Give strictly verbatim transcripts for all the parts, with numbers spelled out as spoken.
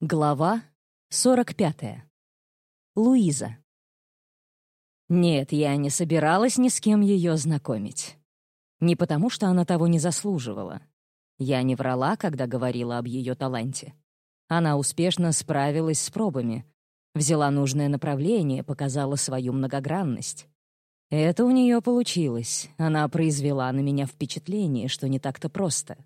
Глава сорок пятая. Луиза. Нет, я не собиралась ни с кем ее знакомить. Не потому, что она того не заслуживала. Я не врала, когда говорила об ее таланте. Она успешно справилась с пробами, взяла нужное направление, показала свою многогранность. Это у нее получилось. Она произвела на меня впечатление, что не так-то просто.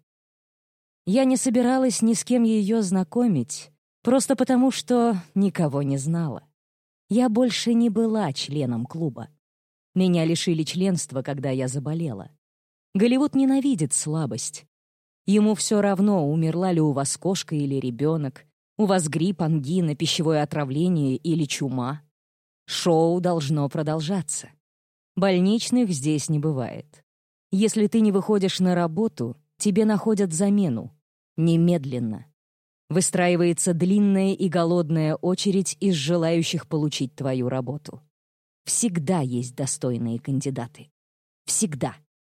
Я не собиралась ни с кем ее знакомить, просто потому, что никого не знала. Я больше не была членом клуба. Меня лишили членства, когда я заболела. Голливуд ненавидит слабость. Ему все равно, умерла ли у вас кошка или ребенок, у вас грипп, ангина, пищевое отравление или чума. Шоу должно продолжаться. Больничных здесь не бывает. Если ты не выходишь на работу, тебе находят замену. Немедленно. Выстраивается длинная и голодная очередь из желающих получить твою работу. Всегда есть достойные кандидаты. Всегда.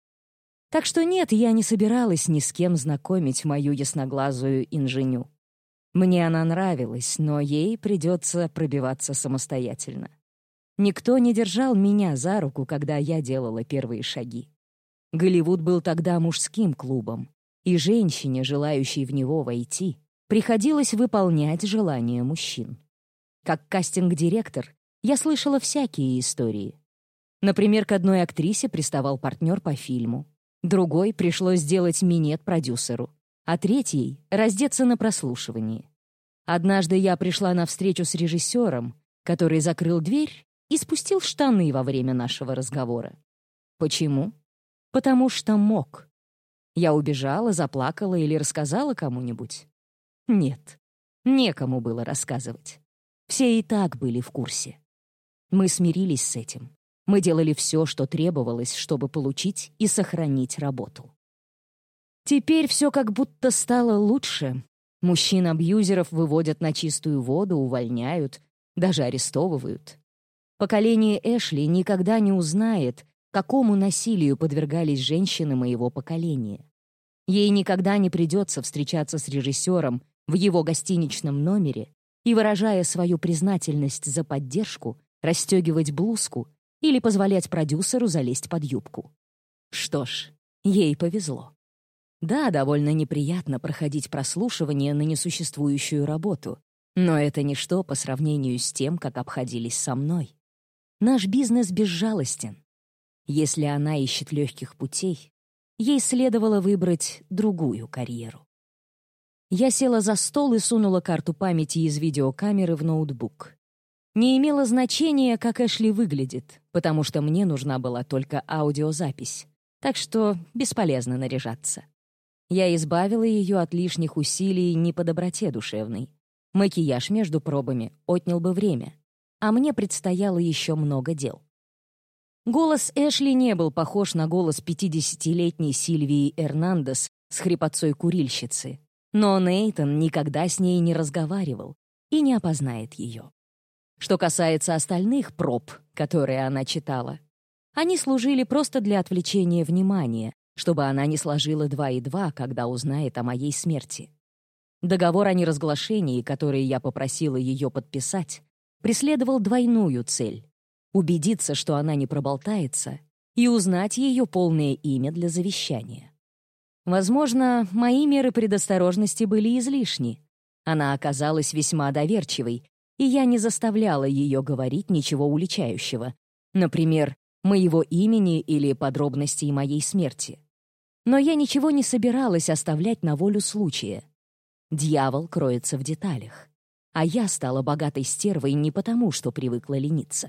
Так что нет, я не собиралась ни с кем знакомить мою ясноглазую инженю. Мне она нравилась, но ей придется пробиваться самостоятельно. Никто не держал меня за руку, когда я делала первые шаги. Голливуд был тогда мужским клубом, и женщине, желающей в него войти, приходилось выполнять желания мужчин. Как кастинг-директор я слышала всякие истории. Например, к одной актрисе приставал партнер по фильму, другой пришлось сделать минет продюсеру, а третьей — раздеться на прослушивании. Однажды я пришла на встречу с режиссером, который закрыл дверь и спустил штаны во время нашего разговора. Почему? Потому что мог. Я убежала, заплакала или рассказала кому-нибудь? Нет, некому было рассказывать. Все и так были в курсе. Мы смирились с этим. Мы делали все, что требовалось, чтобы получить и сохранить работу. Теперь все как будто стало лучше. Мужчин-абьюзеров выводят на чистую воду, увольняют, даже арестовывают. Поколение Эшли никогда не узнает, какому насилию подвергались женщины моего поколения. Ей никогда не придется встречаться с режиссером в его гостиничном номере и, выражая свою признательность за поддержку, расстегивать блузку или позволять продюсеру залезть под юбку. Что ж, ей повезло. Да, довольно неприятно проходить прослушивание на несуществующую работу, но это ничто по сравнению с тем, как обходились со мной. Наш бизнес безжалостен. Если она ищет легких путей, ей следовало выбрать другую карьеру. Я села за стол и сунула карту памяти из видеокамеры в ноутбук. Не имело значения, как Эшли выглядит, потому что мне нужна была только аудиозапись, так что бесполезно наряжаться. Я избавила ее от лишних усилий не по доброте душевной. Макияж между пробами отнял бы время, а мне предстояло еще много дел. Голос Эшли не был похож на голос пятидесятилетней Сильвии Эрнандес с хрипотцой курильщицы, но Нейтан никогда с ней не разговаривал и не опознает ее. Что касается остальных проб, которые она читала, они служили просто для отвлечения внимания, чтобы она не сложила два и два, когда узнает о моей смерти. Договор о неразглашении, который я попросила ее подписать, преследовал двойную цель — убедиться, что она не проболтается, и узнать ее полное имя для завещания. Возможно, мои меры предосторожности были излишни. Она оказалась весьма доверчивой, и я не заставляла ее говорить ничего уличающего, например, моего имени или подробностей моей смерти. Но я ничего не собиралась оставлять на волю случая. Дьявол кроется в деталях, а я стала богатой стервой не потому, что привыкла лениться.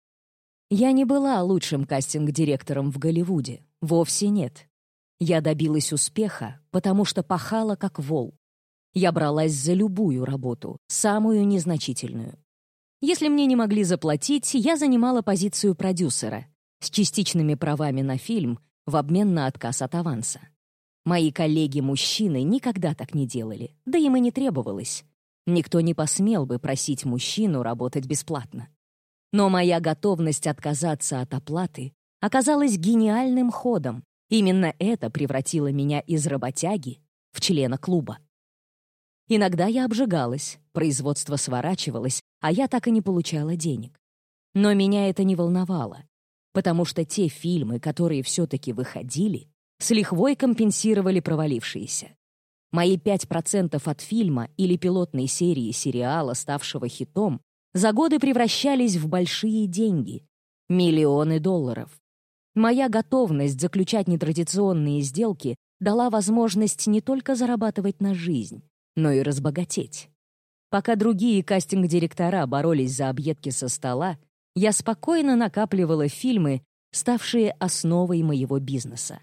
Я не была лучшим кастинг-директором в Голливуде, вовсе нет. Я добилась успеха, потому что пахала как вол. Я бралась за любую работу, самую незначительную. Если мне не могли заплатить, я занимала позицию продюсера с частичными правами на фильм в обмен на отказ от аванса. Мои коллеги-мужчины никогда так не делали, да им и не требовалось. Никто не посмел бы просить мужчину работать бесплатно. Но моя готовность отказаться от оплаты оказалась гениальным ходом. Именно это превратило меня из работяги в члена клуба. Иногда я обжигалась, производство сворачивалось, а я так и не получала денег. Но меня это не волновало, потому что те фильмы, которые все-таки выходили, с лихвой компенсировали провалившиеся. Мои пять процентов от фильма или пилотной серии сериала, ставшего хитом, за годы превращались в большие деньги — миллионы долларов. Моя готовность заключать нетрадиционные сделки дала возможность не только зарабатывать на жизнь, но и разбогатеть. Пока другие кастинг-директора боролись за объедки со стола, я спокойно накапливала фильмы, ставшие основой моего бизнеса.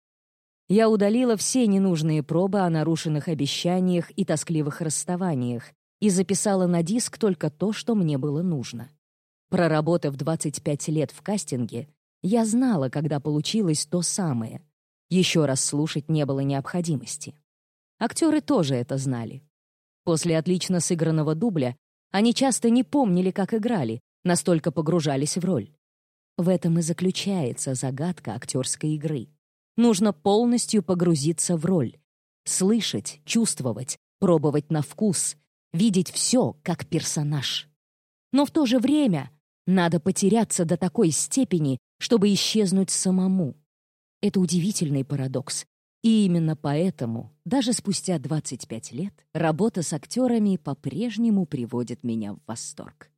Я удалила все ненужные пробы о нарушенных обещаниях и тоскливых расставаниях и записала на диск только то, что мне было нужно. Проработав двадцать пять лет в кастинге, я знала, когда получилось то самое. Еще раз слушать не было необходимости. Актеры тоже это знали. После отлично сыгранного дубля они часто не помнили, как играли, настолько погружались в роль. В этом и заключается загадка актерской игры. Нужно полностью погрузиться в роль. Слышать, чувствовать, пробовать на вкус, видеть все как персонаж. Но в то же время надо потеряться до такой степени, чтобы исчезнуть самому. Это удивительный парадокс. И именно поэтому, даже спустя двадцать пять лет, работа с актерами по-прежнему приводит меня в восторг.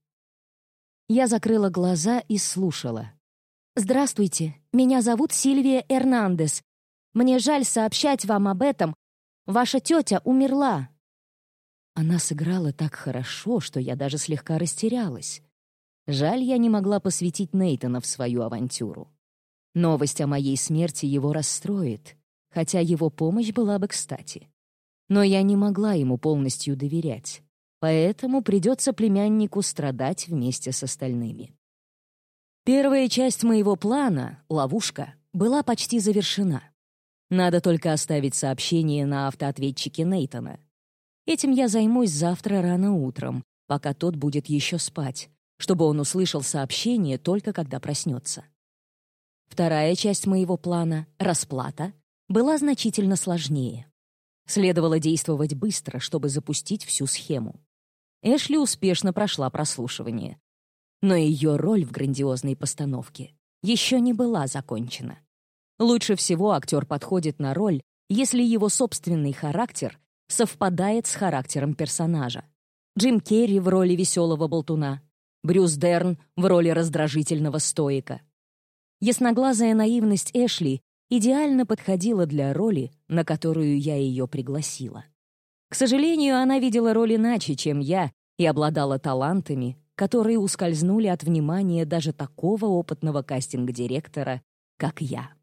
Я закрыла глаза и слушала. «Здравствуйте, меня зовут Сильвия Эрнандес. Мне жаль сообщать вам об этом. Ваша тетя умерла». Она сыграла так хорошо, что я даже слегка растерялась. Жаль, я не могла посвятить Нейтана в свою авантюру. Новость о моей смерти его расстроит, хотя его помощь была бы кстати. Но я не могла ему полностью доверять, поэтому придется племяннику страдать вместе с остальными. Первая часть моего плана, ловушка, была почти завершена. Надо только оставить сообщение на автоответчике Нейтана. Этим я займусь завтра рано утром, пока тот будет еще спать, чтобы он услышал сообщение только когда проснется. Вторая часть моего плана, расплата, была значительно сложнее. Следовало действовать быстро, чтобы запустить всю схему. Эшли успешно прошла прослушивание. Но ее роль в грандиозной постановке еще не была закончена. Лучше всего актер подходит на роль, если его собственный характер совпадает с характером персонажа. Джим Керри в роли веселого болтуна, Брюс Дерн в роли раздражительного стоика. Ясноглазая наивность Эшли идеально подходила для роли, на которую я ее пригласила. К сожалению, она видела роль иначе, чем я, и обладала талантами, которые ускользнули от внимания даже такого опытного кастинг-директора, как я.